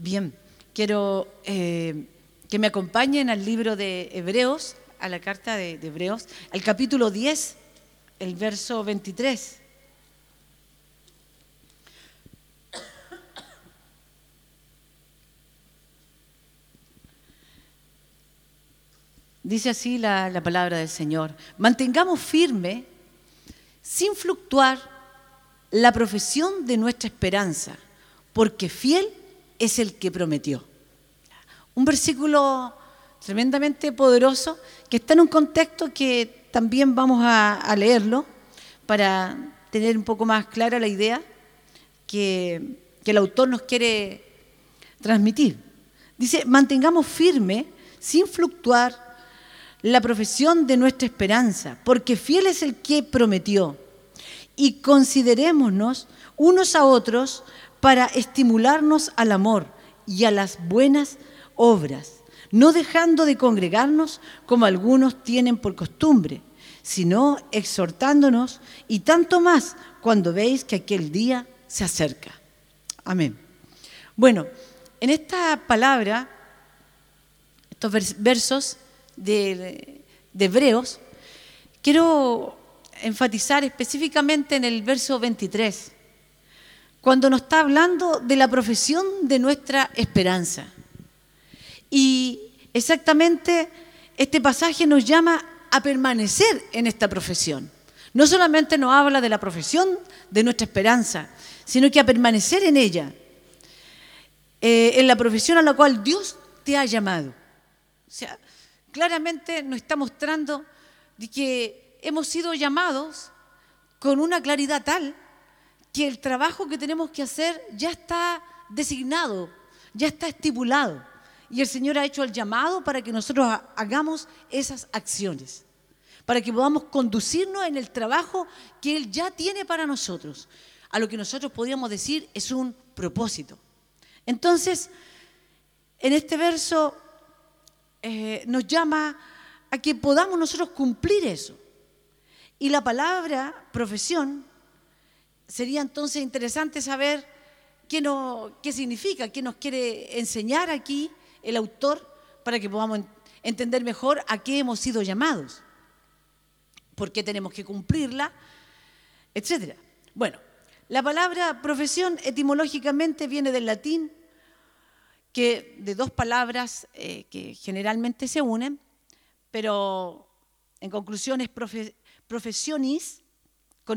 Bien, quiero que me acompañen al libro de Hebreos, a la carta de Hebreos, al capítulo 10, el verso 23. Dice así la palabra del Señor: mantengamos firme, sin fluctuar, la profesión de nuestra esperanza, porque fiel es el que prometió. Un versículo tremendamente poderoso que está en un contexto que también vamos a leerlo para tener un poco más clara la idea que el autor nos quiere transmitir. Dice: mantengamos firme, sin fluctuar, la profesión de nuestra esperanza, porque fiel es el que prometió. Y considerémonos unos a otros para estimularnos al amor y a las buenas obras, no dejando de congregarnos como algunos tienen por costumbre, sino exhortándonos, y tanto más cuando veis que aquel día se acerca. Amén. Bueno, en esta palabra, estos versos de Hebreos, quiero enfatizar específicamente en el verso 23, cuando nos está hablando de la profesión de nuestra esperanza. Y exactamente este pasaje nos llama a permanecer en esta profesión. No solamente nos habla de la profesión de nuestra esperanza, sino que a permanecer en ella, en la profesión a la cual Dios te ha llamado. O sea, claramente nos está mostrando de que hemos sido llamados con una claridad tal que el trabajo que tenemos que hacer ya está designado, ya está estipulado. Y el Señor ha hecho el llamado para que nosotros hagamos esas acciones, para que podamos conducirnos en el trabajo que Él ya tiene para nosotros, a lo que nosotros podríamos decir es un propósito. Entonces, en este verso nos llama a que podamos nosotros cumplir eso. Y la palabra profesión, sería entonces interesante saber qué significa, qué nos quiere enseñar aquí el autor, para que podamos entender mejor a qué hemos sido llamados, por qué tenemos que cumplirla, etc. Bueno, la palabra profesión etimológicamente viene del latín, que de dos palabras que generalmente se unen, pero en conclusión es professionis, con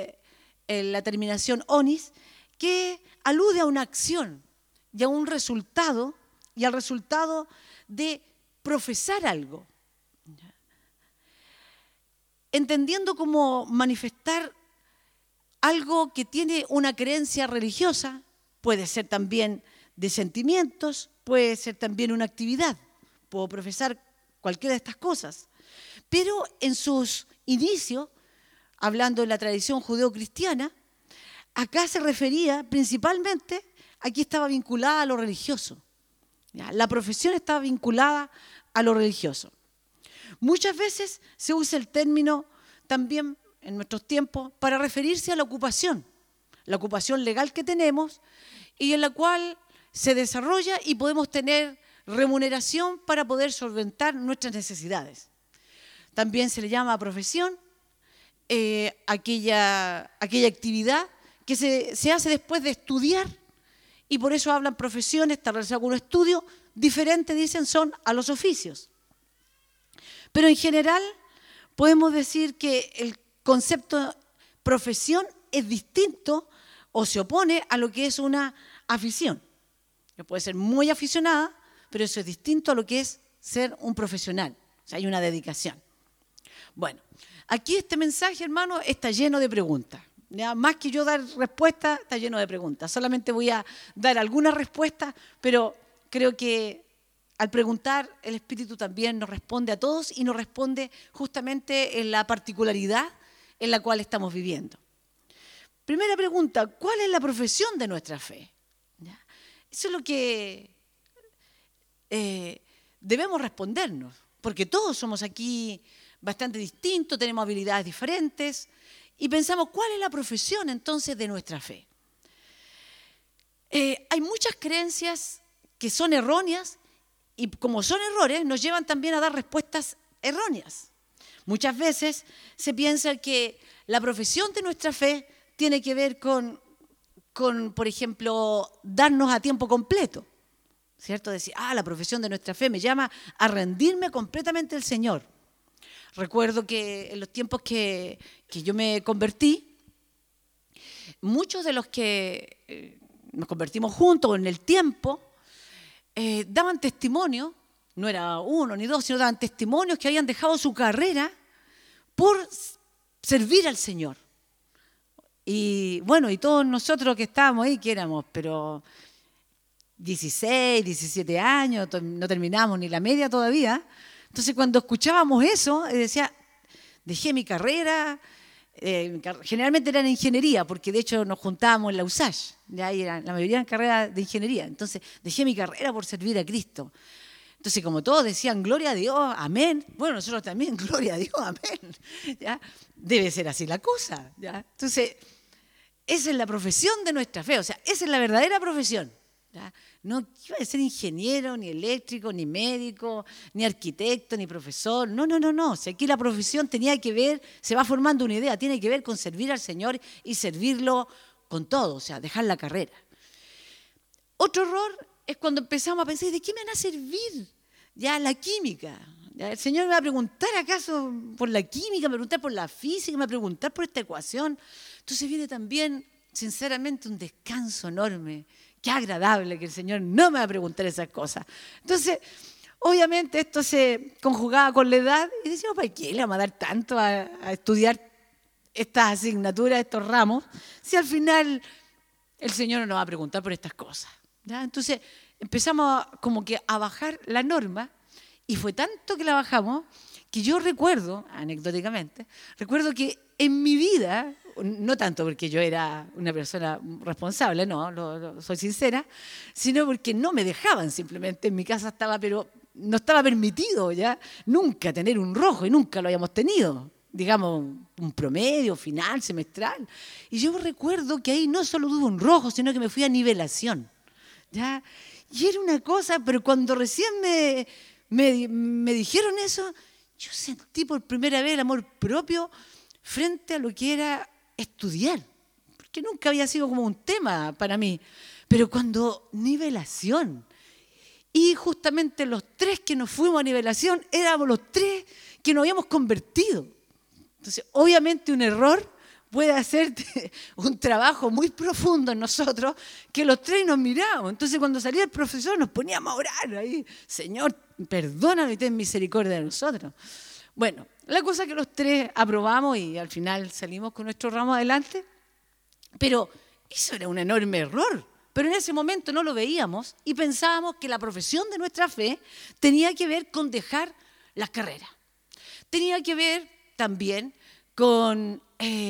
la terminación onis, que alude a una acción y a un resultado, y al resultado de profesar algo, entendiendo como manifestar algo que tiene una creencia religiosa, puede ser también de sentimientos, puede ser también una actividad, puedo profesar cualquiera de estas cosas, pero en sus inicios, hablando de la tradición judeo-cristiana, acá se refería principalmente, aquí estaba vinculada a lo religioso. La profesión estaba vinculada a lo religioso. Muchas veces se usa el término también en nuestros tiempos para referirse a la ocupación legal que tenemos y en la cual se desarrolla y podemos tener remuneración para poder solventar nuestras necesidades. También se le llama profesión aquella actividad que se hace después de estudiar, y por eso hablan profesiones, está relacionado con un estudio diferente, dicen, son a los oficios. Pero en general podemos decir que el concepto profesión es distinto o se opone a lo que es una afición. Que puede ser muy aficionada, pero eso es distinto a lo que es ser un profesional. O sea, hay una dedicación. Bueno, aquí este mensaje, hermano, está lleno de preguntas. ¿Ya? Más que yo dar respuestas, está lleno de preguntas. Solamente voy a dar algunas respuestas, pero creo que al preguntar, el Espíritu también nos responde a todos y nos responde justamente en la particularidad en la cual estamos viviendo. Primera pregunta: ¿cuál es la profesión de nuestra fe? ¿Ya? Eso es lo que debemos respondernos, porque todos somos aquí bastante distintos, tenemos habilidades diferentes, y pensamos, ¿cuál es la profesión entonces de nuestra fe? Hay muchas creencias que son erróneas y como son errores nos llevan también a dar respuestas erróneas. Muchas veces se piensa que la profesión de nuestra fe tiene que ver con, por ejemplo, darnos a tiempo completo, ¿cierto? Decir, la profesión de nuestra fe me llama a rendirme completamente al Señor. Recuerdo que en los tiempos que yo me convertí, muchos de los que nos convertimos juntos en el tiempo, daban testimonio, no era uno ni dos, sino daban testimonios que habían dejado su carrera por servir al Señor. Y bueno, y todos nosotros que estábamos ahí, que éramos, pero 16, 17 años, no terminamos ni la media todavía. Entonces cuando escuchábamos eso, decía, dejé mi carrera, generalmente era en ingeniería, porque de hecho nos juntábamos en la USACH, ya era, la mayoría en carrera de ingeniería. Entonces dejé mi carrera por servir a Cristo. Entonces como todos decían, gloria a Dios, amén. Bueno, nosotros también, gloria a Dios, amén. ¿Ya? Debe ser así la cosa. ¿Ya? Entonces, esa es la profesión de nuestra fe, o sea, esa es la verdadera profesión. ¿Ya? No iba a ser ingeniero, ni eléctrico, ni médico, ni arquitecto, ni profesor. No. O sea, aquí la profesión tenía que ver, se va formando una idea, tiene que ver con servir al Señor y servirlo con todo, o sea, dejar la carrera. Otro error es cuando empezamos a pensar, ¿de qué me van a servir? Ya, la química. ¿Ya? El Señor me va a preguntar acaso por la química, me va a preguntar por la física, me va a preguntar por esta ecuación. Entonces viene también, sinceramente, un descanso enorme. Qué agradable que el Señor no me va a preguntar esas cosas. Entonces, obviamente esto se conjugaba con la edad y decíamos, ¿para qué le vamos a dar tanto a estudiar estas asignaturas, estos ramos, si al final el Señor no nos va a preguntar por estas cosas? ¿Ya? Entonces empezamos como que a bajar la norma y fue tanto que la bajamos que yo recuerdo, anecdóticamente, recuerdo que en mi vida, no tanto porque yo era una persona responsable, no, soy sincera, sino porque no me dejaban simplemente, en mi casa estaba, pero no estaba permitido ya nunca tener un rojo y nunca lo habíamos tenido, digamos un promedio final, semestral. Y yo recuerdo que ahí no solo tuve un rojo, sino que me fui a nivelación. ¿Ya? Y era una cosa, pero cuando recién me dijeron eso, yo sentí por primera vez el amor propio frente a lo que era estudiar, porque nunca había sido como un tema para mí. Pero cuando nivelación, y justamente los tres que nos fuimos a nivelación, éramos los tres que nos habíamos convertido. Entonces, obviamente un error puede hacer un trabajo muy profundo en nosotros, que los tres nos miramos. Entonces, cuando salía el profesor, nos poníamos a orar ahí. Señor, perdóname y ten misericordia de nosotros. Bueno, la cosa es que los tres aprobamos y al final salimos con nuestro ramo adelante. Pero eso era un enorme error. Pero en ese momento no lo veíamos y pensábamos que la profesión de nuestra fe tenía que ver con dejar las carreras. Tenía que ver también con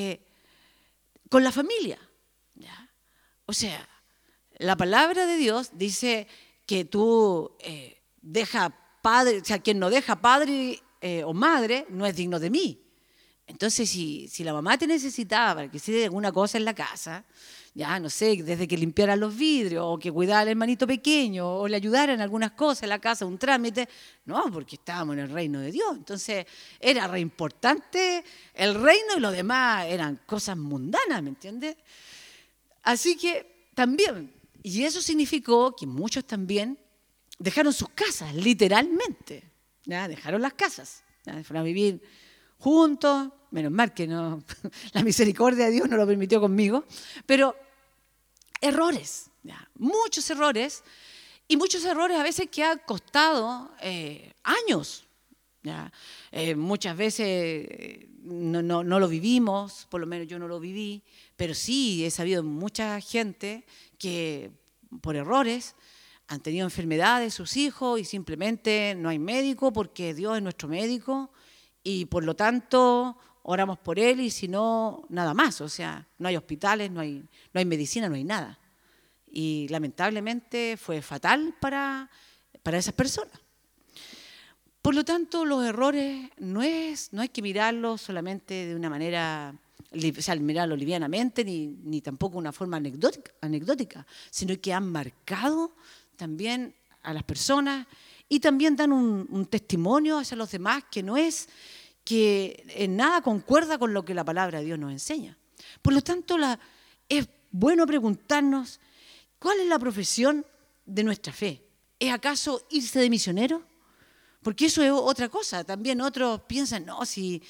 la familia. ¿Ya? O sea, la palabra de Dios dice que tú deja padre, o sea, quien no deja padre o madre no es digno de mí. Entonces, si la mamá te necesitaba para que hiciera alguna cosa en la casa, ya no sé, desde que limpiaran los vidrios o que cuidara al hermanito pequeño o le ayudara en algunas cosas en la casa, un trámite, no, porque estábamos en el reino de Dios. Entonces, era re importante el reino y lo demás eran cosas mundanas, ¿me entiendes? Así que también, y eso significó que muchos también dejaron sus casas, literalmente, ¿ya? Dejaron las casas, ¿ya? Fueron a vivir juntos, menos mal que no, la misericordia de Dios no lo permitió conmigo, pero errores, ¿ya? Muchos errores, y muchos errores a veces que han costado años. ¿Ya? Muchas veces no lo vivimos, por lo menos yo no lo viví, pero sí he sabido mucha gente que por errores han tenido enfermedades sus hijos y simplemente no hay médico porque Dios es nuestro médico y por lo tanto oramos por él y si no, nada más. O sea, no hay hospitales, no hay medicina, no hay nada. Y lamentablemente fue fatal para esas personas. Por lo tanto, los errores no hay que mirarlos solamente de una manera, o sea, mirarlo livianamente, ni tampoco de una forma anecdótica, sino que han marcado también a las personas y también dan un testimonio hacia los demás que no es, que en nada concuerda con lo que la palabra de Dios nos enseña. Por lo tanto, es bueno preguntarnos, ¿cuál es la profesión de nuestra fe? ¿Es acaso irse de misionero? Porque eso es otra cosa. También otros piensan, no, si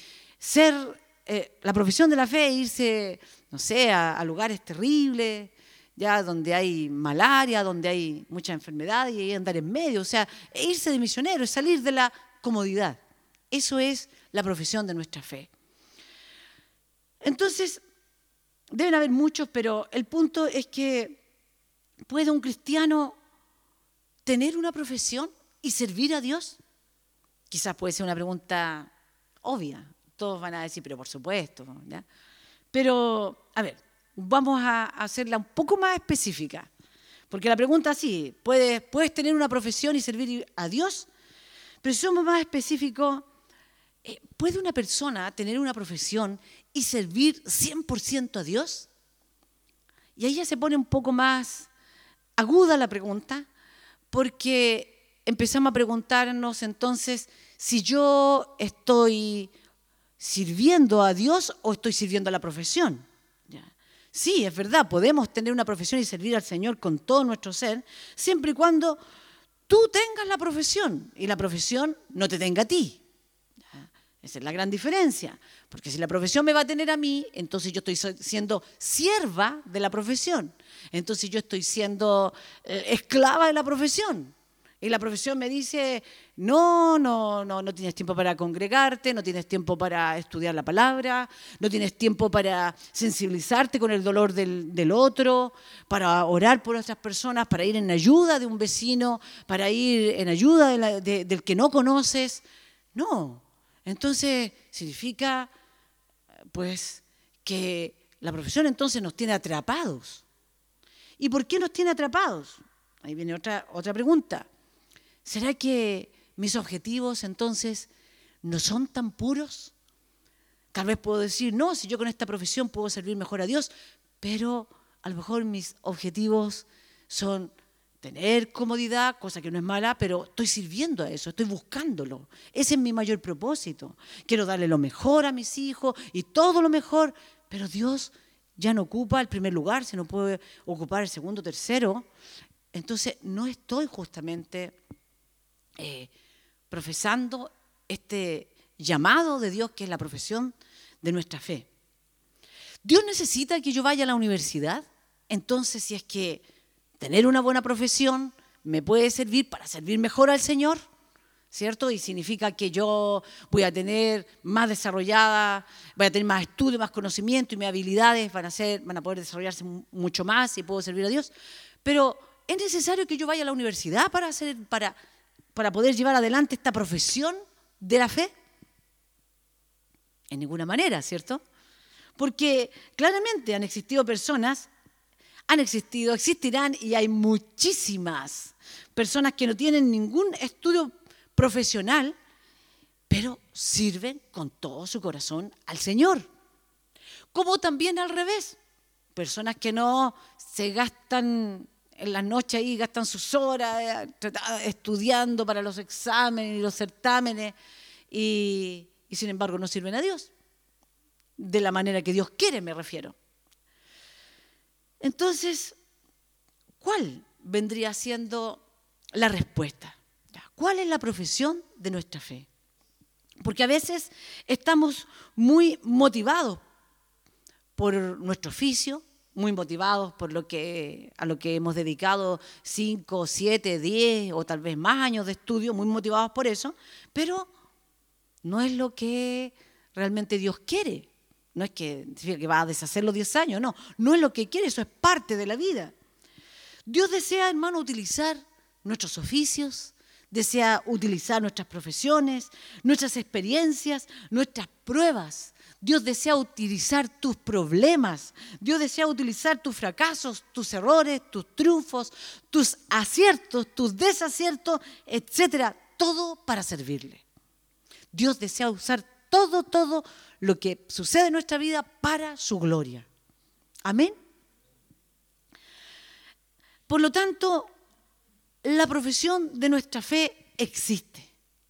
la profesión de la fe es irse, no sé, a lugares terribles, ya donde hay malaria, donde hay muchas enfermedades y andar en medio. O sea, irse de misionero es salir de la comodidad. Eso es la profesión de nuestra fe. Entonces, deben haber muchos, pero el punto es que ¿puede un cristiano tener una profesión y servir a Dios? Quizás puede ser una pregunta obvia. Todos van a decir, pero por supuesto, ¿ya? Pero, a ver, vamos a hacerla un poco más específica. Porque la pregunta sí, ¿puedes tener una profesión y servir a Dios? Pero si somos más específicos, ¿puede una persona tener una profesión y servir 100% a Dios? Y ahí ya se pone un poco más aguda la pregunta, porque empezamos a preguntarnos entonces si yo estoy sirviendo a Dios o estoy sirviendo a la profesión. ¿Ya? Sí, es verdad, podemos tener una profesión y servir al Señor con todo nuestro ser, siempre y cuando tú tengas la profesión y la profesión no te tenga a ti. ¿Ya? Esa es la gran diferencia, porque si la profesión me va a tener a mí, entonces yo estoy siendo sierva de la profesión, entonces yo estoy siendo esclava de la profesión. Y la profesión me dice, no tienes tiempo para congregarte, no tienes tiempo para estudiar la palabra, no tienes tiempo para sensibilizarte con el dolor del otro, para orar por otras personas, para ir en ayuda de un vecino, para ir en ayuda del que no conoces. No. Entonces significa, pues, que la profesión entonces nos tiene atrapados. ¿Y por qué nos tiene atrapados? Ahí viene otra pregunta. ¿Será que mis objetivos entonces no son tan puros? Tal vez puedo decir, no, si yo con esta profesión puedo servir mejor a Dios, pero a lo mejor mis objetivos son tener comodidad, cosa que no es mala, pero estoy sirviendo a eso, estoy buscándolo. Ese es mi mayor propósito. Quiero darle lo mejor a mis hijos y todo lo mejor, pero Dios ya no ocupa el primer lugar, sino puede ocupar el segundo, tercero. Entonces no estoy justamente profesando este llamado de Dios que es la profesión de nuestra fe. ¿Dios necesita que yo vaya a la universidad? Entonces, si es que tener una buena profesión me puede servir para servir mejor al Señor, ¿cierto? Y significa que yo voy a tener más desarrollada, voy a tener más estudio, más conocimiento y mis habilidades van a poder desarrollarse mucho más y puedo servir a Dios. Pero ¿es necesario que yo vaya a la universidad para poder llevar adelante esta profesión de la fe? En ninguna manera, ¿cierto? Porque claramente existirán y hay muchísimas personas que no tienen ningún estudio profesional, pero sirven con todo su corazón al Señor. Como también al revés, personas que no se gastan en las noches ahí, gastan sus horas estudiando para los exámenes y los certámenes y sin embargo no sirven a Dios. De la manera que Dios quiere, me refiero. Entonces, ¿cuál vendría siendo la respuesta? ¿Cuál es la profesión de nuestra fe? Porque a veces estamos muy motivados por nuestro oficio, muy motivados por a lo que hemos dedicado 5, 7, 10 o tal vez más años de estudio, muy motivados por eso, pero no es lo que realmente Dios quiere. No es que va a deshacer los 10 años, no es lo que quiere, eso es parte de la vida. Dios desea, hermano, utilizar nuestros oficios, desea utilizar nuestras profesiones, nuestras experiencias, nuestras pruebas. Dios desea utilizar tus problemas, Dios desea utilizar tus fracasos, tus errores, tus triunfos, tus aciertos, tus desaciertos, etcétera, todo para servirle. Dios desea usar todo lo que sucede en nuestra vida para su gloria. Amén. Por lo tanto, La profesión de nuestra fe existe.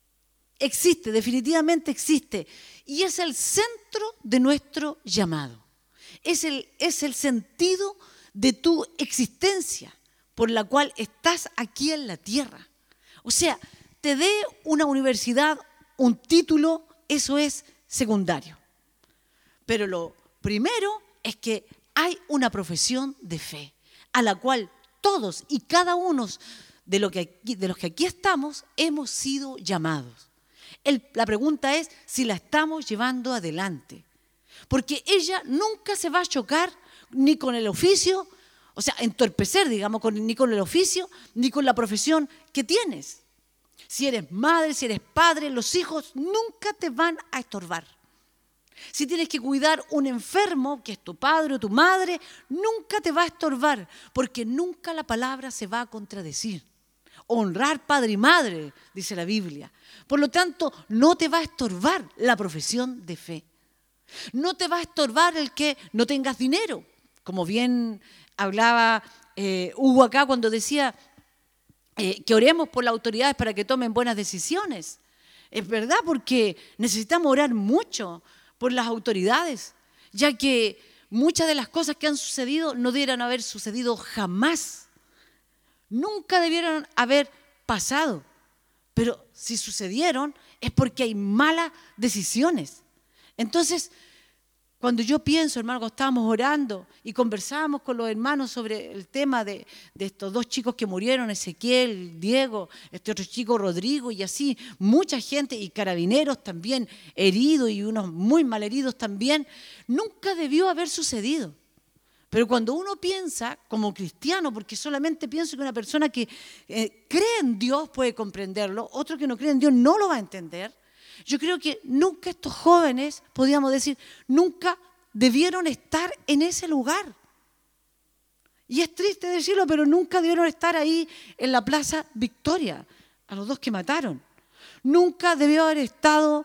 Existe, definitivamente existe. Y es el centro de nuestro llamado. Es el sentido de tu existencia por la cual estás aquí en la tierra. O sea, te dé una universidad, un título, eso es secundario. Pero lo primero es que hay una profesión de fe a la cual todos y cada uno de los que aquí estamos hemos sido llamados. La pregunta es si la estamos llevando adelante. Porque ella nunca se va a chocar ni con el oficio, o sea, entorpecer, digamos, ni con el oficio, ni con la profesión que tienes. Si eres madre, si eres padre, los hijos nunca te van a estorbar. Si tienes que cuidar un enfermo, que es tu padre o tu madre, nunca te va a estorbar, porque nunca la palabra se va a contradecir. Honrar padre y madre, dice la Biblia. Por lo tanto, no te va a estorbar la profesión de fe. No te va a estorbar el que no tengas dinero, como bien hablaba Hugo acá cuando decía que oremos por las autoridades para que tomen buenas decisiones. Es verdad, porque necesitamos orar mucho por las autoridades, ya que muchas de las cosas que han sucedido no debieran haber sucedido jamás. Nunca debieron haber pasado, pero si sucedieron es porque hay malas decisiones. Entonces, cuando yo pienso, hermano, cuando estábamos orando y conversábamos con los hermanos sobre el tema de estos dos chicos que murieron, Ezequiel, Diego, este otro chico Rodrigo y así, mucha gente y carabineros también heridos y unos muy mal heridos también, nunca debió haber sucedido. Pero cuando uno piensa como cristiano, porque solamente pienso que una persona que cree en Dios puede comprenderlo, otro que no cree en Dios no lo va a entender. Yo creo que nunca estos jóvenes, podríamos decir, nunca debieron estar en ese lugar. Y es triste decirlo, pero nunca debieron estar ahí en la Plaza Victoria, a los dos que mataron. Nunca debió haber estado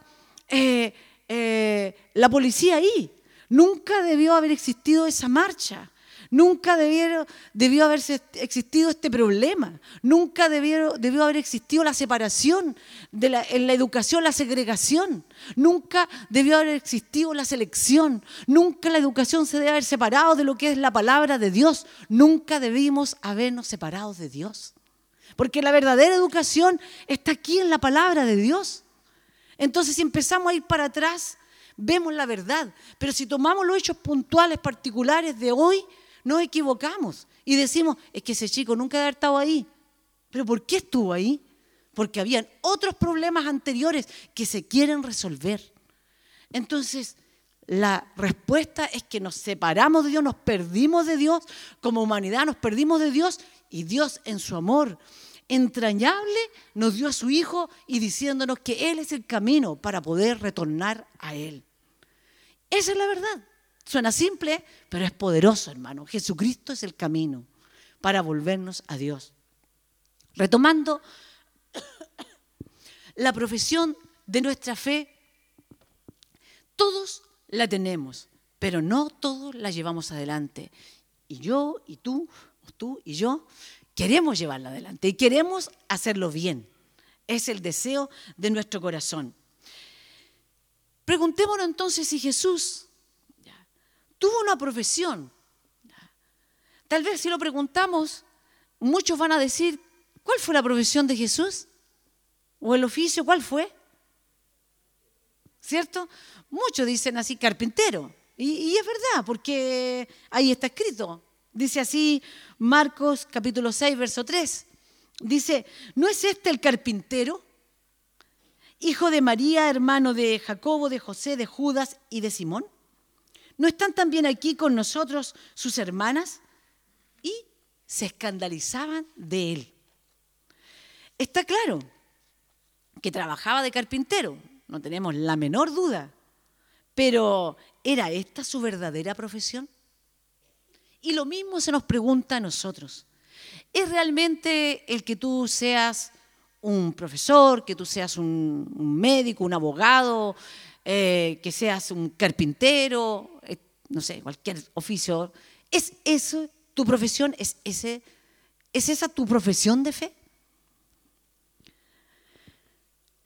la policía ahí. Nunca debió haber existido esa marcha. Nunca debió haber existido este problema. Nunca debió haber existido la separación en la educación, la segregación. Nunca debió haber existido la selección. Nunca la educación se debe haber separado de lo que es la palabra de Dios. Nunca debimos habernos separado de Dios. Porque la verdadera educación está aquí en la palabra de Dios. Entonces, si empezamos a ir para atrás, vemos la verdad. Pero si tomamos los hechos puntuales, particulares de hoy, nos equivocamos y decimos, es que ese chico nunca debe haber estado ahí. ¿Pero por qué estuvo ahí? Porque habían otros problemas anteriores que se quieren resolver. Entonces, la respuesta es que nos separamos de Dios, nos perdimos de Dios, como humanidad nos perdimos de Dios, y Dios en su amor entrañable nos dio a su Hijo y diciéndonos que Él es el camino para poder retornar a Él. Esa es la verdad. Suena simple, pero es poderoso, hermano. Jesucristo es el camino para volvernos a Dios. Retomando la profesión de nuestra fe, todos la tenemos, pero no todos la llevamos adelante. Y yo, y tú y yo, queremos llevarla adelante y queremos hacerlo bien. Es el deseo de nuestro corazón. Preguntémonos entonces si Jesús tuvo una profesión. Tal vez si lo preguntamos, muchos van a decir, ¿cuál fue la profesión de Jesús? ¿O el oficio cuál fue? ¿Cierto? Muchos dicen así, carpintero. Y es verdad, porque ahí está escrito. Dice así Marcos capítulo 6, verso 3. Dice, ¿no es este el carpintero? Hijo de María, hermano de Jacobo, de José, de Judas y de Simón. ¿No están también aquí con nosotros sus hermanas? Y se escandalizaban de él. Está claro que trabajaba de carpintero, no tenemos la menor duda, pero ¿era esta su verdadera profesión? Y lo mismo se nos pregunta a nosotros. ¿Es realmente el que tú seas un profesor, que tú seas un médico, un abogado, que seas un carpintero, no sé, cualquier oficio? ¿Es eso tu profesión? ¿Es esa tu profesión de fe?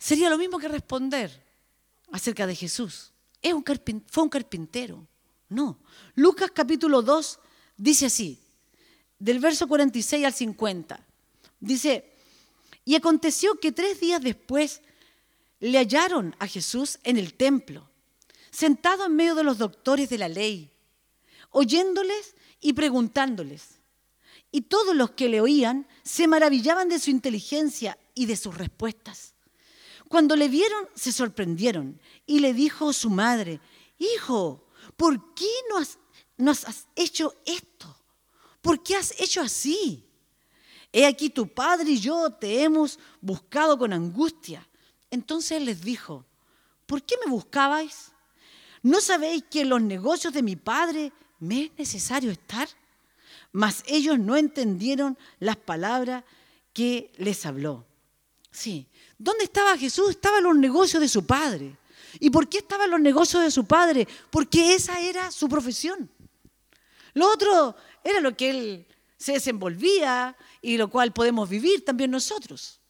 Sería lo mismo que responder acerca de Jesús. Fue un carpintero. No. Lucas capítulo 2 dice así, del verso 46 al 50. Dice, y aconteció que 3 días después le hallaron a Jesús en el templo, sentado en medio de los doctores de la ley, oyéndoles y preguntándoles. Y todos los que le oían se maravillaban de su inteligencia y de sus respuestas. Cuando le vieron, se sorprendieron y le dijo su madre, hijo, ¿por qué nos has hecho esto? ¿Por qué has hecho así? He aquí tu padre y yo te hemos buscado con angustia. Entonces él les dijo, ¿por qué me buscabais? ¿No sabéis que en los negocios de mi padre me es necesario estar? Mas ellos no entendieron las palabras que les habló. Sí, ¿dónde estaba Jesús? Estaba en los negocios de su padre. ¿Y por qué estaba en los negocios de su padre? Porque esa era su profesión. Lo otro era lo que él se desenvolvía y lo cual podemos vivir también nosotros.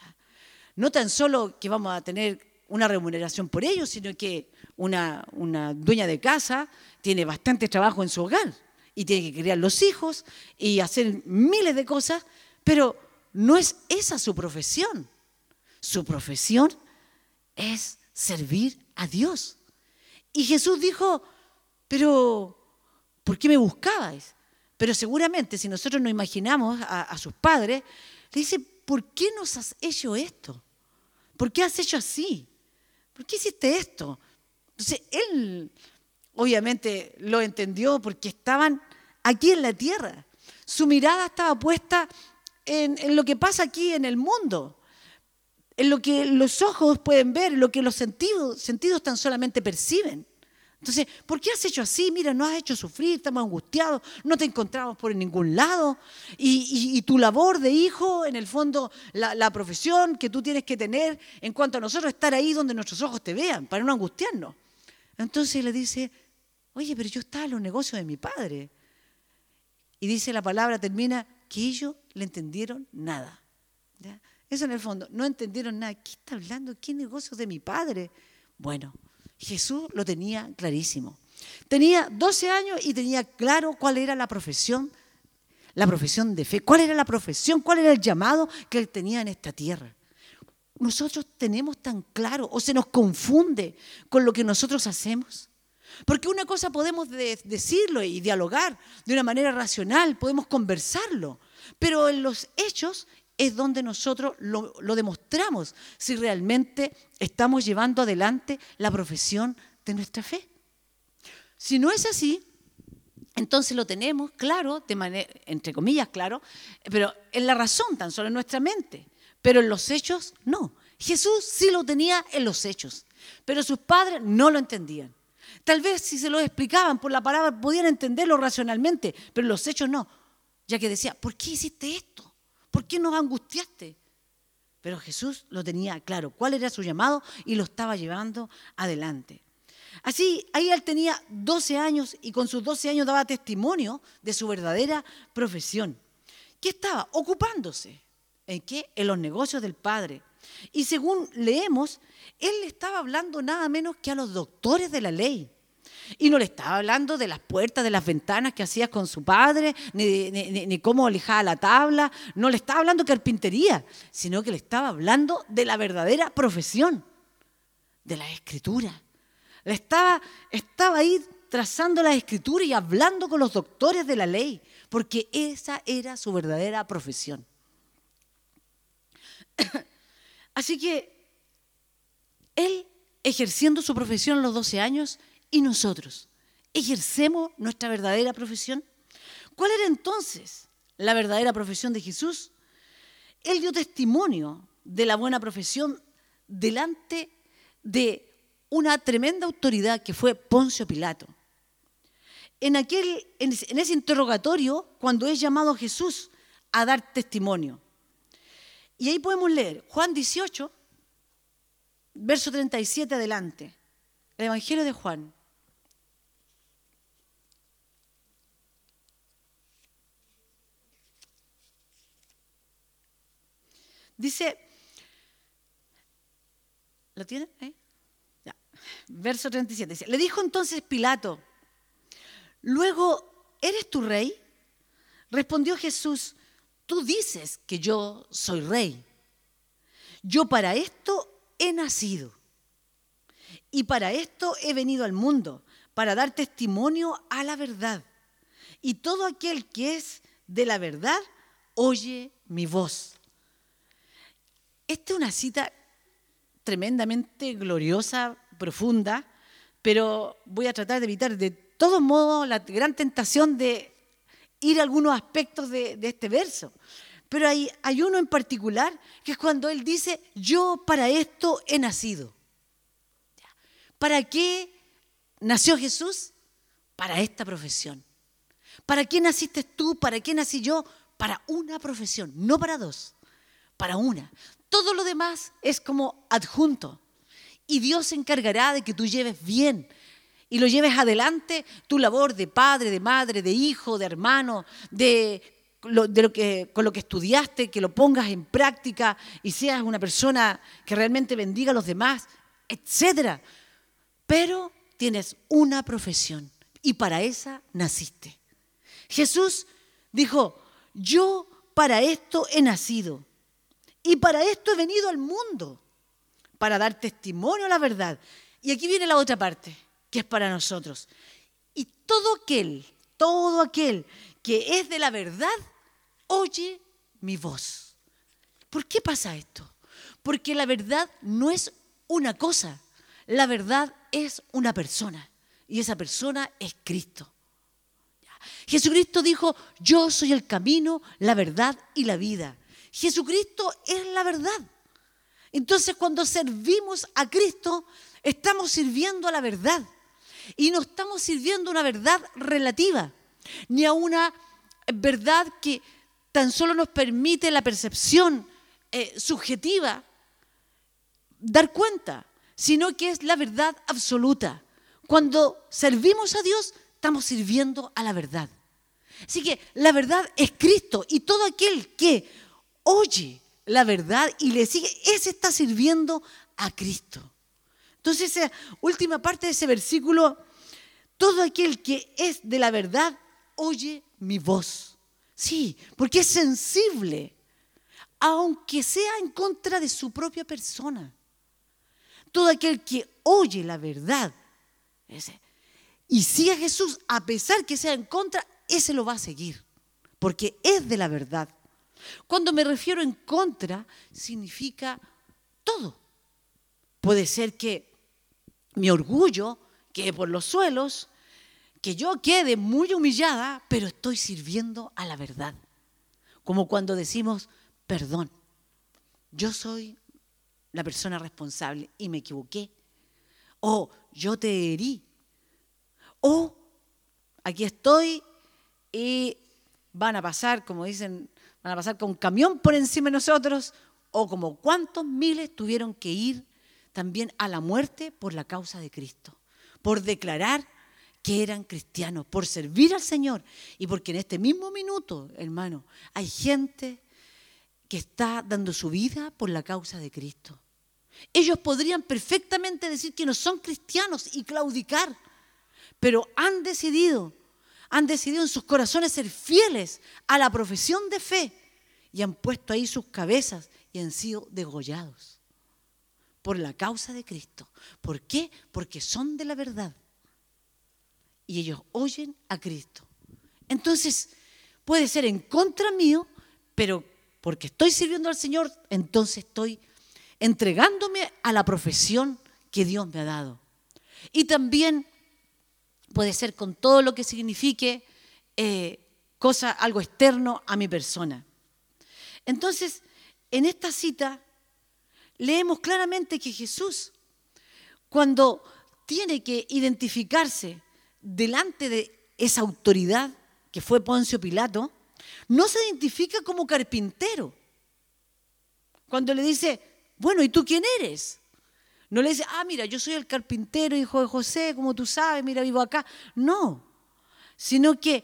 No tan solo que vamos a tener una remuneración por ello, sino que una dueña de casa tiene bastante trabajo en su hogar y tiene que criar los hijos y hacer miles de cosas, pero no es esa su profesión. Su profesión es servir a Dios. Y Jesús dijo, pero ¿por qué me buscabais? Pero seguramente si nosotros nos imaginamos a sus padres, le dice, ¿por qué nos has hecho esto? ¿Por qué has hecho así? ¿Por qué hiciste esto? Entonces él obviamente lo entendió porque estaban aquí en la tierra. Su mirada estaba puesta en lo que pasa aquí en el mundo, en lo que los ojos pueden ver, en lo que los sentidos tan solamente perciben. Entonces, ¿por qué has hecho así? Mira, nos has hecho sufrir, estamos angustiados, no te encontramos por ningún lado. Y tu labor de hijo, en el fondo, la profesión que tú tienes que tener en cuanto a nosotros, estar ahí donde nuestros ojos te vean, para no angustiarnos. Entonces le dice, oye, pero yo estaba en los negocios de mi padre. Y dice la palabra, termina, que ellos le entendieron nada. ¿Ya? Eso en el fondo, no entendieron nada. ¿Qué está hablando? ¿Qué negocios de mi padre? Bueno, Jesús lo tenía clarísimo. Tenía 12 años y tenía claro cuál era la profesión de fe, cuál era la profesión, cuál era el llamado que él tenía en esta tierra. Nosotros tenemos tan claro o se nos confunde con lo que nosotros hacemos. Porque una cosa podemos decirlo y dialogar de una manera racional, podemos conversarlo, pero en los hechos es donde nosotros lo demostramos si realmente estamos llevando adelante la profesión de nuestra fe. Si no es así, entonces lo tenemos claro, de manera, entre comillas claro, pero en la razón tan solo en nuestra mente, pero en los hechos no. Jesús sí lo tenía en los hechos, pero sus padres no lo entendían. Tal vez si se lo explicaban por la palabra podían entenderlo racionalmente, pero en los hechos no, ya que decía, ¿por qué hiciste esto? ¿Por qué nos angustiaste? Pero Jesús lo tenía claro, cuál era su llamado y lo estaba llevando adelante. Así, ahí él tenía 12 años y con sus 12 años daba testimonio de su verdadera profesión. ¿Qué estaba? Ocupándose. ¿En qué? En los negocios del Padre. Y según leemos, él le estaba hablando nada menos que a los doctores de la ley. Y no le estaba hablando de las puertas, de las ventanas que hacía con su padre, ni cómo lijaba la tabla. No le estaba hablando de carpintería, sino que le estaba hablando de la verdadera profesión, de la escritura. Estaba ahí trazando la escritura y hablando con los doctores de la ley, porque esa era su verdadera profesión. Así que él, ejerciendo su profesión a los 12 años, y nosotros, ¿ejercemos nuestra verdadera profesión? ¿Cuál era entonces la verdadera profesión de Jesús? Él dio testimonio de la buena profesión delante de una tremenda autoridad que fue Poncio Pilato. En ese interrogatorio, cuando es llamado Jesús a dar testimonio. Y ahí podemos leer Juan 18, verso 37 adelante, el Evangelio de Juan. Dice, ¿Lo tienen ahí? Ya. Verso 37 dice, le dijo entonces Pilato, luego, ¿eres tu rey? Respondió Jesús, tú dices que yo soy rey. Yo para esto he nacido y para esto he venido al mundo, para dar testimonio a la verdad. Y todo aquel que es de la verdad, oye mi voz. Esta es una cita tremendamente gloriosa, profunda, pero voy a tratar de evitar de todos modos la gran tentación de ir a algunos aspectos de este verso. Pero hay uno en particular que es cuando él dice, yo para esto he nacido. ¿Para qué nació Jesús? Para esta profesión. ¿Para qué naciste tú? ¿Para qué nací yo? Para una profesión, no para dos, para una. Todo lo demás es como adjunto. Y Dios se encargará de que tú lleves bien y lo lleves adelante tu labor de padre, de madre, de hijo, de hermano, con lo que estudiaste, que lo pongas en práctica y seas una persona que realmente bendiga a los demás, etcétera. Pero tienes una profesión y para esa naciste. Jesús dijo, yo para esto he nacido y para esto he venido al mundo, para dar testimonio a la verdad. Y aquí viene la otra parte, que es para nosotros. Y todo aquel que es de la verdad, oye mi voz. ¿Por qué pasa esto? Porque la verdad no es una cosa, la verdad es una persona. Y esa persona es Cristo. Jesucristo dijo, yo soy el camino, la verdad y la vida. Jesucristo es la verdad. Entonces, cuando servimos a Cristo, estamos sirviendo a la verdad. Y no estamos sirviendo a una verdad relativa, ni a una verdad que tan solo nos permite la percepción subjetiva dar cuenta, sino que es la verdad absoluta. Cuando servimos a Dios, estamos sirviendo a la verdad. Así que la verdad es Cristo y todo aquel que oye la verdad y le sigue, ese está sirviendo a Cristo. Entonces, esa última parte de ese versículo, todo aquel que es de la verdad, oye mi voz. Sí, porque es sensible, aunque sea en contra de su propia persona. Todo aquel que oye la verdad y sigue a Jesús, a pesar que sea en contra, ese lo va a seguir, porque es de la verdad. Cuando me refiero en contra, significa todo. Puede ser que mi orgullo quede por los suelos, que yo quede muy humillada, pero estoy sirviendo a la verdad. Como cuando decimos, perdón, yo soy la persona responsable y me equivoqué. O yo te herí. O aquí estoy y van a pasar, como dicen, van a pasar con un camión por encima de nosotros, o como cuántos miles tuvieron que ir también a la muerte por la causa de Cristo, por declarar que eran cristianos, por servir al Señor. Y porque en este mismo minuto, hermano, hay gente que está dando su vida por la causa de Cristo. Ellos podrían perfectamente decir que no son cristianos y claudicar, pero han decidido en sus corazones ser fieles a la profesión de fe y han puesto ahí sus cabezas y han sido degollados por la causa de Cristo. ¿Por qué? Porque son de la verdad y ellos oyen a Cristo. Entonces, puede ser en contra mío, pero porque estoy sirviendo al Señor, entonces estoy entregándome a la profesión que Dios me ha dado. Y también puede ser con todo lo que signifique algo externo a mi persona. Entonces, en esta cita leemos claramente que Jesús, cuando tiene que identificarse delante de esa autoridad que fue Poncio Pilato, no se identifica como carpintero. Cuando le dice, bueno, ¿y tú quién eres? No le dice, mira, yo soy el carpintero, hijo de José, como tú sabes, mira, vivo acá. No, sino que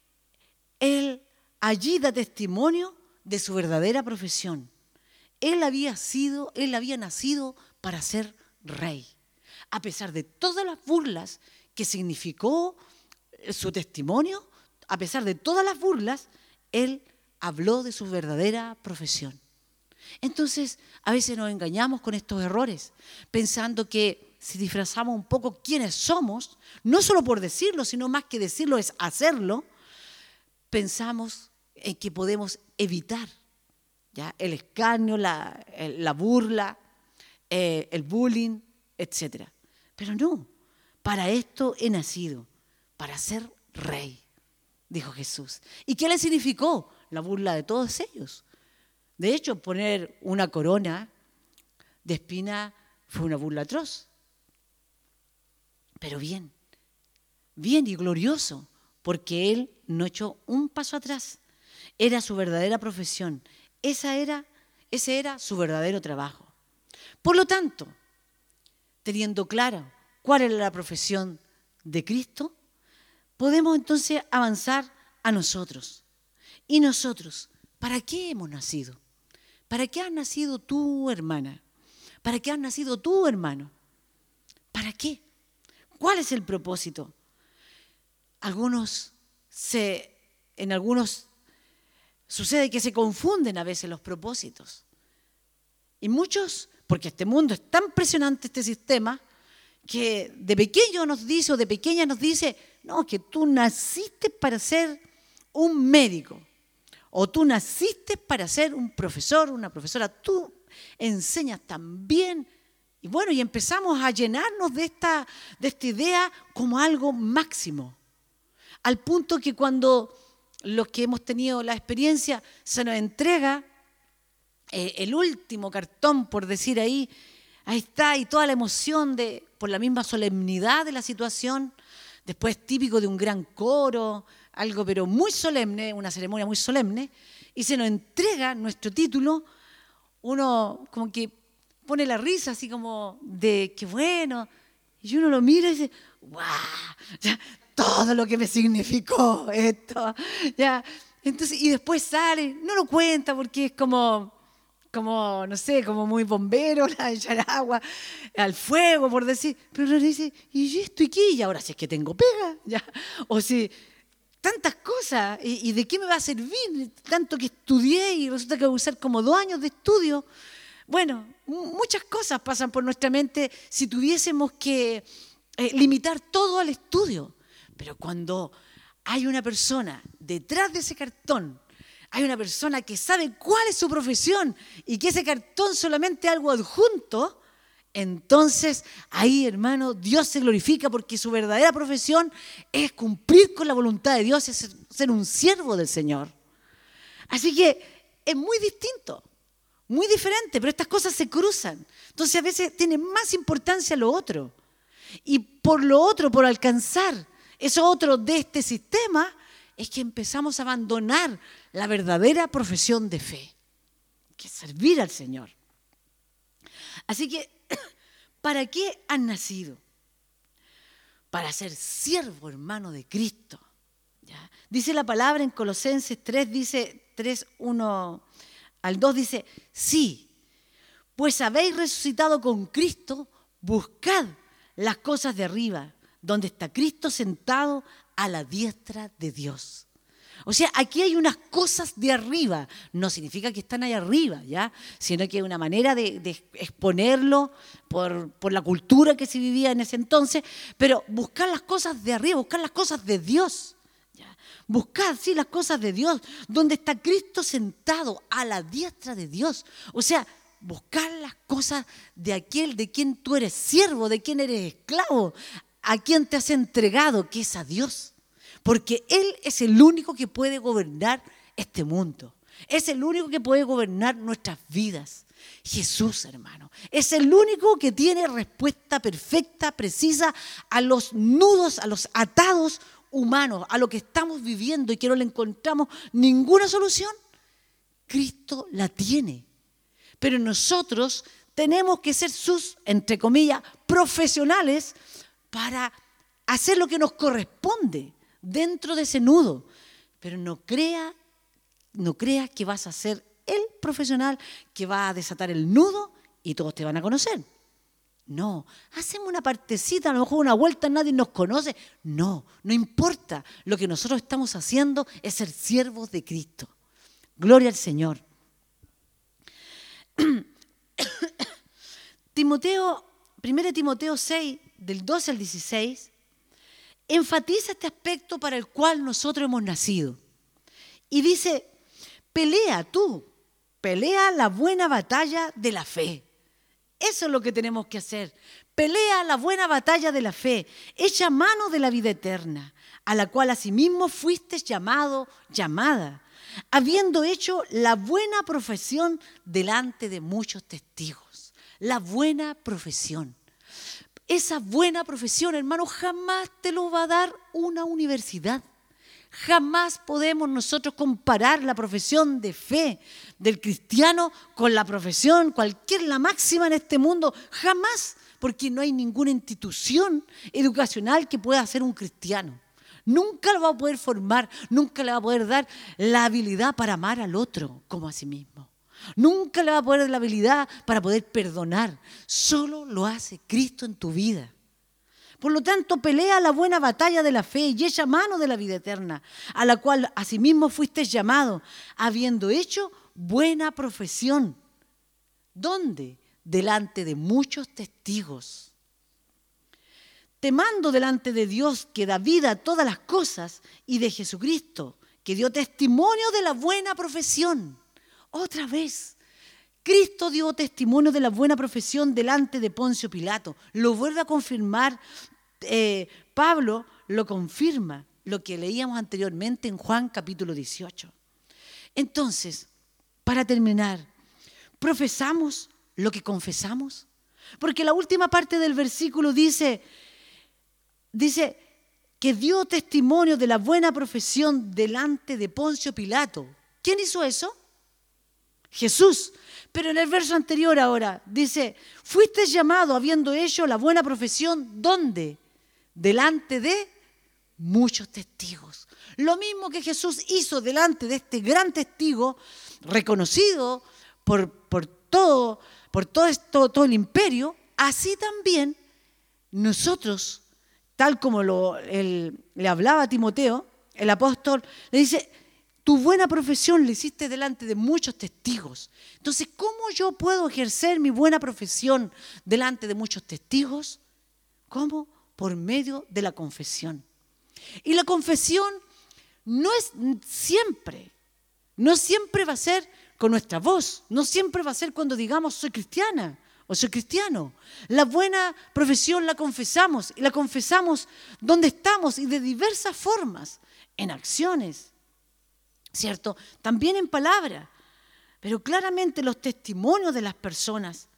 él allí da testimonio de su verdadera profesión. Él había nacido para ser rey. A pesar de todas las burlas que significó su testimonio, a pesar de todas las burlas, él habló de su verdadera profesión. Entonces, a veces nos engañamos con estos errores, pensando que si disfrazamos un poco quiénes somos, no solo por decirlo, sino más que decirlo es hacerlo, pensamos en que podemos evitar, ¿ya?, el escarnio, la burla, el bullying, etc. Pero no, para esto he nacido, para ser rey, dijo Jesús. ¿Y qué le significó? La burla de todos ellos. De hecho, poner una corona de espina fue una burla atroz. Pero bien y glorioso, porque él no echó un paso atrás. Era su verdadera profesión. Ese era su verdadero trabajo. Por lo tanto, teniendo claro cuál era la profesión de Cristo, podemos entonces avanzar a nosotros. ¿Y nosotros para qué hemos nacido? ¿Para qué has nacido tú, hermana? ¿Para qué has nacido tú, hermano? ¿Para qué? ¿Cuál es el propósito? En algunos sucede que se confunden a veces los propósitos. Y muchos, porque este mundo es tan impresionante, este sistema, que de pequeño nos dice o de pequeña nos dice, no, que tú naciste para ser un médico, o tú naciste para ser un profesor, una profesora, tú enseñas tan bien. Y bueno, y empezamos a llenarnos de esta idea como algo máximo, al punto que cuando los que hemos tenido la experiencia se nos entrega el último cartón, por decir ahí está, y toda la emoción por la misma solemnidad de la situación, después típico de un gran coro, algo pero muy solemne, una ceremonia muy solemne, y se nos entrega nuestro título, uno como que pone la risa así como de qué bueno, y uno lo mira y dice, ¡guau! Ya, todo lo que me significó esto, ya. Entonces, y después sale, no lo cuenta porque es como no sé, como muy bombero, echar agua al fuego, por decir, pero le dice, ¿y esto y qué? Y ahora si es que tengo pega, ya, o si tantas cosas, ¿y de qué me va a servir? Tanto que estudié y resulta que voy a usar como 2 años de estudio. Bueno, muchas cosas pasan por nuestra mente si tuviésemos que limitar todo al estudio. Pero cuando hay una persona detrás de ese cartón, hay una persona que sabe cuál es su profesión y que ese cartón solamente es algo adjunto, entonces ahí, hermano, Dios se glorifica porque su verdadera profesión es cumplir con la voluntad de Dios, es ser un siervo del Señor. Así que es muy distinto, muy diferente, pero estas cosas se cruzan. Entonces a veces tiene más importancia lo otro. Y por lo otro, por alcanzar eso otro de este sistema, es que empezamos a abandonar la verdadera profesión de fe, que es servir al Señor. Así que, ¿para qué has nacido? Para ser siervo, hermano, de Cristo. ¿Ya? Dice la palabra en Colosenses 3, dice 3, 1 al 2, dice, sí, pues habéis resucitado con Cristo, buscad las cosas de arriba, donde está Cristo sentado a la diestra de Dios. O sea, aquí hay unas cosas de arriba. No significa que están ahí arriba, ¿ya? Sino que es una manera de exponerlo por la cultura que se vivía en ese entonces. Pero buscar las cosas de arriba, buscar las cosas de Dios. ¿Ya? Buscar, sí, las cosas de Dios. Donde está Cristo sentado a la diestra de Dios. O sea, buscar las cosas de aquel de quien tú eres siervo, de quien eres esclavo, a quien te has entregado, que es a Dios. Porque Él es el único que puede gobernar este mundo. Es el único que puede gobernar nuestras vidas. Jesús, hermano, es el único que tiene respuesta perfecta, precisa a los nudos, a los atados humanos, a lo que estamos viviendo y que no le encontramos ninguna solución. Cristo la tiene. Pero nosotros tenemos que ser sus, entre comillas, profesionales para hacer lo que nos corresponde dentro de ese nudo. Pero no creas que vas a ser el profesional que va a desatar el nudo y todos te van a conocer. No, hacemos una partecita, a lo mejor una vuelta, nadie nos conoce. No, no importa. Lo que nosotros estamos haciendo es ser siervos de Cristo. Gloria al Señor. Timoteo, 1 Timoteo 6, del 12 al 16, enfatiza este aspecto para el cual nosotros hemos nacido. Y dice, pelea la buena batalla de la fe. Eso es lo que tenemos que hacer. Pelea la buena batalla de la fe. Echa mano de la vida eterna, a la cual asimismo fuiste llamado, llamada, habiendo hecho la buena profesión delante de muchos testigos. La buena profesión. Esa buena profesión, hermano, jamás te lo va a dar una universidad. Jamás podemos nosotros comparar la profesión de fe del cristiano con la profesión, la máxima en este mundo. Jamás, porque no hay ninguna institución educacional que pueda hacer un cristiano. Nunca lo va a poder formar, nunca le va a poder dar la habilidad para amar al otro como a sí mismo. Nunca le va a poder dar la habilidad para poder perdonar. Solo lo hace Cristo en tu vida. Por lo tanto, pelea la buena batalla de la fe y echa mano de la vida eterna, a la cual asimismo fuiste llamado, habiendo hecho buena profesión. ¿Dónde? Delante de muchos testigos. Te mando delante de Dios que da vida a todas las cosas y de Jesucristo, que dio testimonio de la buena profesión. Otra vez, Cristo dio testimonio de la buena profesión delante de Poncio Pilato. Lo vuelve a confirmar, Pablo lo confirma, lo que leíamos anteriormente en Juan capítulo 18. Entonces, para terminar, ¿profesamos lo que confesamos? Porque la última parte del versículo dice que dio testimonio de la buena profesión delante de Poncio Pilato. ¿Quién hizo eso? Jesús. Pero en el verso anterior ahora dice, fuiste llamado habiendo hecho la buena profesión, ¿dónde? Delante de muchos testigos. Lo mismo que Jesús hizo delante de este gran testigo, reconocido por todo el imperio, así también nosotros, tal como le hablaba a Timoteo, el apóstol, le dice, tu buena profesión la hiciste delante de muchos testigos. Entonces, ¿cómo yo puedo ejercer mi buena profesión delante de muchos testigos? ¿Cómo? Por medio de la confesión. Y la confesión no siempre va a ser con nuestra voz, no siempre va a ser cuando digamos soy cristiana o soy cristiano. La buena profesión la confesamos y la confesamos donde estamos y de diversas formas, en acciones, ¿cierto? También en palabra, pero claramente los testimonios de las personas,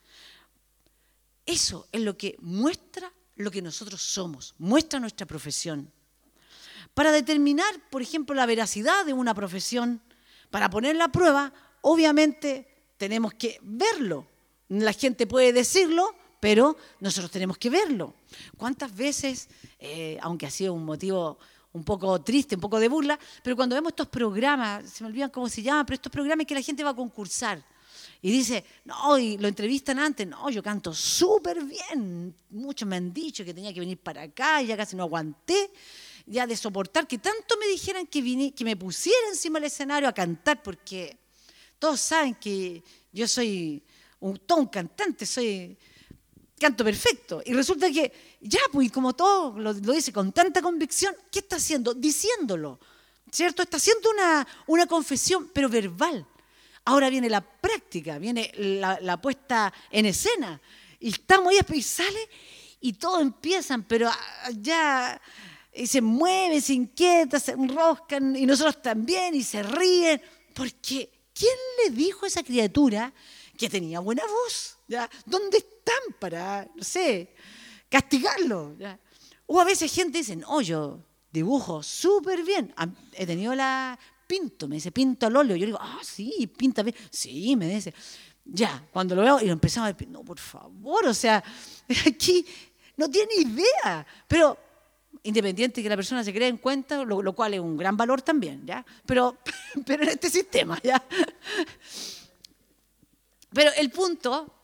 eso es lo que muestra lo que nosotros somos, muestra nuestra profesión. Para determinar, por ejemplo, la veracidad de una profesión, para ponerla a prueba, obviamente tenemos que verlo. La gente puede decirlo, pero nosotros tenemos que verlo. ¿Cuántas veces, aunque ha sido un motivo un poco triste, un poco de burla, pero cuando vemos estos programas, se me olvidan cómo se llaman, pero estos programas que la gente va a concursar y dice, no, y lo entrevistan antes, no, yo canto súper bien, muchos me han dicho que tenía que venir para acá y ya casi no aguanté, ya de soportar que tanto me dijeran que me pusiera encima del escenario a cantar, porque todos saben que yo soy todo un cantante, canto perfecto. Y resulta que ya, pues como todo lo dice con tanta convicción, ¿qué está haciendo? Diciéndolo, ¿cierto? Está haciendo una confesión, pero verbal. Ahora viene la práctica, viene la puesta en escena. Y estamos ahí y sale y todos empiezan, pero ya y se mueven, se inquietan, se enroscan y nosotros también y se ríen. Porque ¿quién le dijo a esa criatura que tenía buena voz? ¿Ya? ¿Dónde están para, no sé, castigarlo? ¿Ya? O a veces gente dice, no, yo dibujo súper bien. He tenido me dice, pinto al óleo. Yo digo, sí, pinta bien. Sí, me dice. Ya, cuando lo veo y lo empezamos a decir, no, por favor, o sea, aquí no tiene idea. Pero independiente que la persona se cree en cuenta, lo cual es un gran valor también, ¿ya? Pero en este sistema, ¿ya? Pero el punto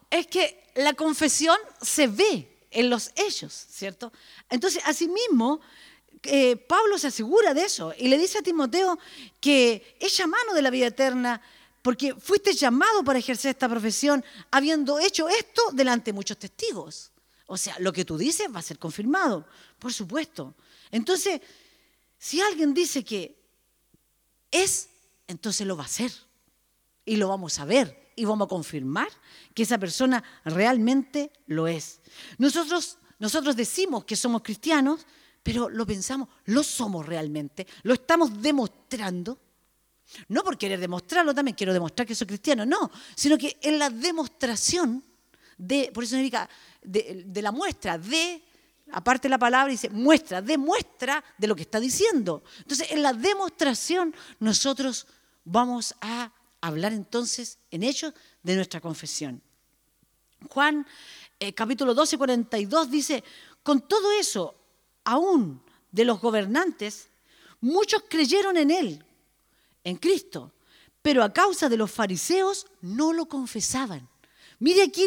es que la confesión se ve en los hechos, ¿cierto? Entonces, asimismo, Pablo se asegura de eso y le dice a Timoteo que echa mano de la vida eterna porque fuiste llamado para ejercer esta profesión habiendo hecho esto delante de muchos testigos. O sea, lo que tú dices va a ser confirmado, por supuesto. Entonces, si alguien dice que es, entonces lo va a hacer. Y lo vamos a ver y vamos a confirmar que esa persona realmente lo es. Nosotros decimos que somos cristianos, pero lo pensamos, ¿lo somos realmente? ¿Lo estamos demostrando? No por querer demostrarlo, también quiero demostrar que soy cristiano, no, sino que en la demostración, por eso significa de la muestra, aparte de la palabra dice muestra, demuestra de lo que está diciendo. Entonces, en la demostración nosotros vamos a hablar entonces en hechos de nuestra confesión. Juan capítulo 12, 42 dice, con todo eso, aún de los gobernantes, muchos creyeron en él, en Cristo, pero a causa de los fariseos no lo confesaban. Mire aquí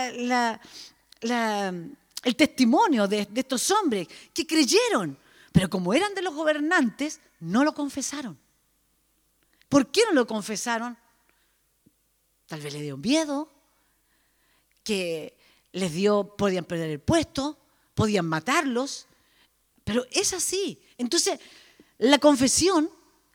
el testimonio de estos hombres que creyeron, pero como eran de los gobernantes, no lo confesaron. ¿Por qué no lo confesaron? Tal vez les dio miedo, que podían perder el puesto, podían matarlos, pero es así. Entonces, la confesión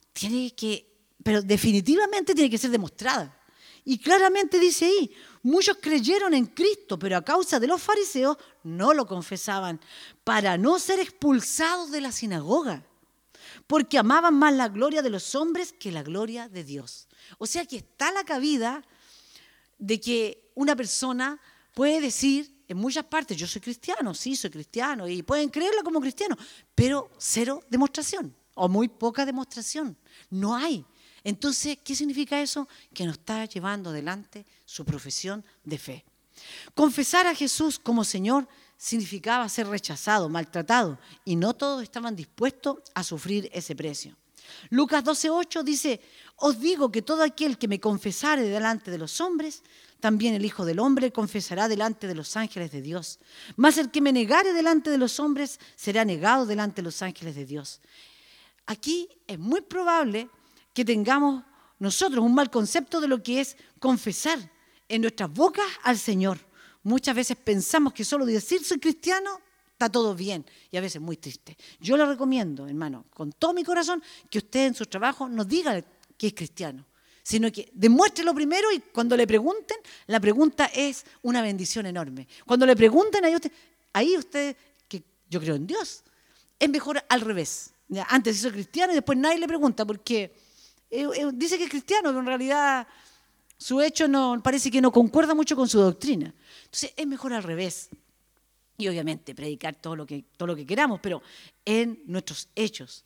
pero definitivamente tiene que ser demostrada. Y claramente dice ahí, muchos creyeron en Cristo, pero a causa de los fariseos no lo confesaban, para no ser expulsados de la sinagoga, porque amaban más la gloria de los hombres que la gloria de Dios. O sea que está la cabida de que una persona puede decir en muchas partes, yo soy cristiano, sí, soy cristiano, y pueden creerlo como cristiano, pero cero demostración, o muy poca demostración, no hay. Entonces, ¿qué significa eso? Que no está llevando adelante su profesión de fe. Confesar a Jesús como Señor significaba ser rechazado, maltratado, y no todos estaban dispuestos a sufrir ese precio. Lucas 12:8 dice, os digo que todo aquel que me confesare delante de los hombres, también el Hijo del Hombre confesará delante de los ángeles de Dios. Mas el que me negare delante de los hombres, será negado delante de los ángeles de Dios. Aquí es muy probable que tengamos nosotros un mal concepto de lo que es confesar en nuestras bocas al Señor. Muchas veces pensamos que solo decir soy cristiano está todo bien y a veces muy triste. Yo le recomiendo, hermano, con todo mi corazón, que usted en su trabajo no diga que es cristiano, sino que demuéstrelo primero y cuando le pregunten, la pregunta es una bendición enorme. Cuando le pregunten ahí usted, que yo creo en Dios, es mejor al revés. ¿Ya? Antes hizo cristiano y después nadie le pregunta porque dice que es cristiano, pero en realidad su hecho parece que no concuerda mucho con su doctrina. Entonces es mejor al revés. Y obviamente predicar todo lo que queramos, pero en nuestros hechos.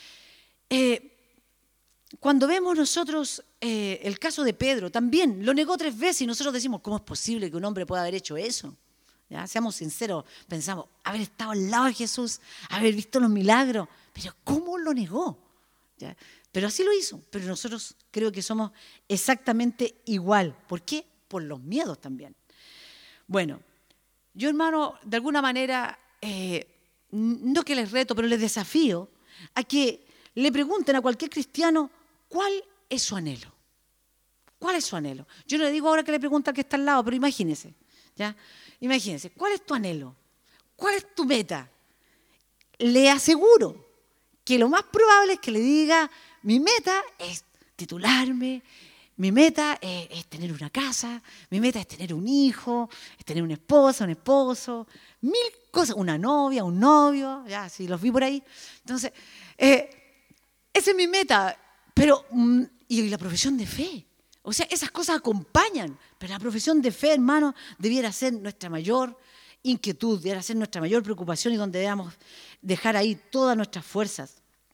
Cuando vemos nosotros el caso de Pedro, también lo negó 3 veces y nosotros decimos, ¿cómo es posible que un hombre pueda haber hecho eso? ¿Ya? Seamos sinceros, pensamos, haber estado al lado de Jesús, haber visto los milagros, pero ¿cómo lo negó? ¿Ya? Pero así lo hizo, pero nosotros creo que somos exactamente igual. ¿Por qué? Por los miedos también. Bueno, yo, hermano, de alguna manera, no que les reto, pero les desafío a que le pregunten a cualquier cristiano cuál es su anhelo. ¿Cuál es su anhelo? Yo no le digo ahora que le pregunte al que está al lado, pero imagínese, ¿ya? Imagínese, ¿cuál es tu anhelo? ¿Cuál es tu meta? Le aseguro que lo más probable es que le diga, mi meta es titularme, mi meta es tener una casa, mi meta es tener un hijo, es tener una esposa, un esposo, 1000 cosas, una novia, un novio, ya, si los vi por ahí. Entonces, esa es mi meta, pero, y la profesión de fe. O sea, esas cosas acompañan, pero la profesión de fe, hermano, debiera ser nuestra mayor inquietud, debiera ser nuestra mayor preocupación y donde debamos dejar ahí todas nuestras fuerzas.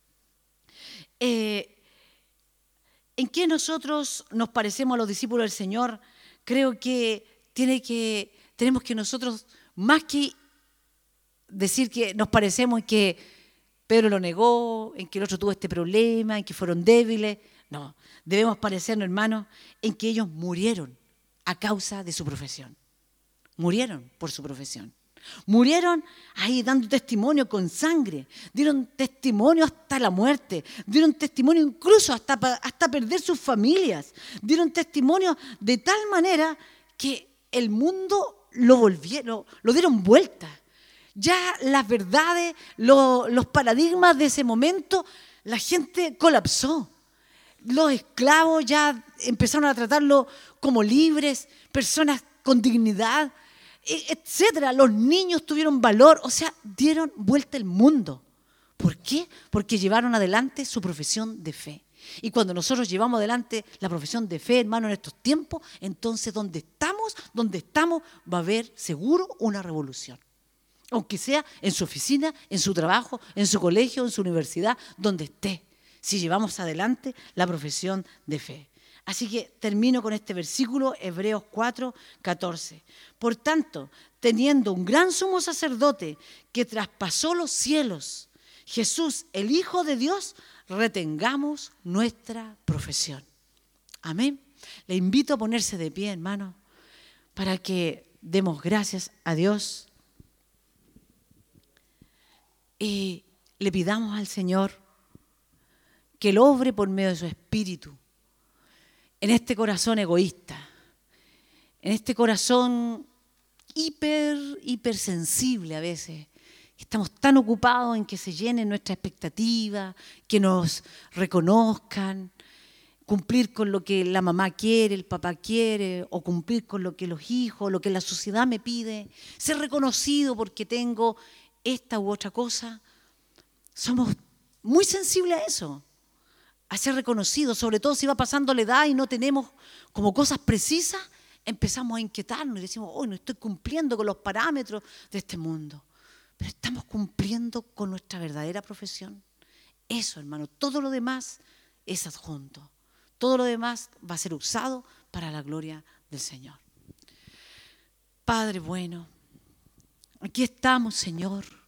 ¿En qué nosotros nos parecemos a los discípulos del Señor? Creo que tenemos que nosotros, más que decir que nos parecemos en que Pedro lo negó, en que el otro tuvo este problema, en que fueron débiles, no, debemos parecernos, hermanos, en que ellos murieron a causa de su profesión. murieron por su profesión. Murieron ahí dando testimonio con sangre, dieron testimonio hasta la muerte, dieron testimonio incluso hasta perder sus familias, dieron testimonio de tal manera que el mundo lo dieron vuelta. Ya las verdades, los paradigmas de ese momento, la gente colapsó. Los esclavos ya empezaron a tratarlo como libres, personas con dignidad, etcétera. Los niños tuvieron valor, o sea, dieron vuelta el mundo. ¿Por qué? Porque llevaron adelante su profesión de fe. Y cuando nosotros llevamos adelante la profesión de fe, hermano, en estos tiempos, entonces donde estamos, va a haber seguro una revolución. Aunque sea en su oficina, en su trabajo, en su colegio, en su universidad, donde esté, si llevamos adelante la profesión de fe. Así que termino con este versículo, Hebreos 4, 14. Por tanto, teniendo un gran sumo sacerdote que traspasó los cielos, Jesús, el Hijo de Dios, retengamos nuestra profesión. Amén. Le invito a ponerse de pie, hermano, para que demos gracias a Dios y le pidamos al Señor que Él obre por medio de su Espíritu en este corazón egoísta, en este corazón hipersensible a veces. Estamos tan ocupados en que se llenen nuestras expectativas, que nos reconozcan, cumplir con lo que la mamá quiere, el papá quiere, o cumplir con lo que los hijos, lo que la sociedad me pide, ser reconocido porque tengo esta u otra cosa. Somos muy sensibles a eso, a ser reconocidos, sobre todo si va pasando la edad y no tenemos como cosas precisas, empezamos a inquietarnos y decimos, no estoy cumpliendo con los parámetros de este mundo. Pero estamos cumpliendo con nuestra verdadera profesión. Eso, hermano, todo lo demás es adjunto. Todo lo demás va a ser usado para la gloria del Señor. Padre bueno, aquí estamos, Señor,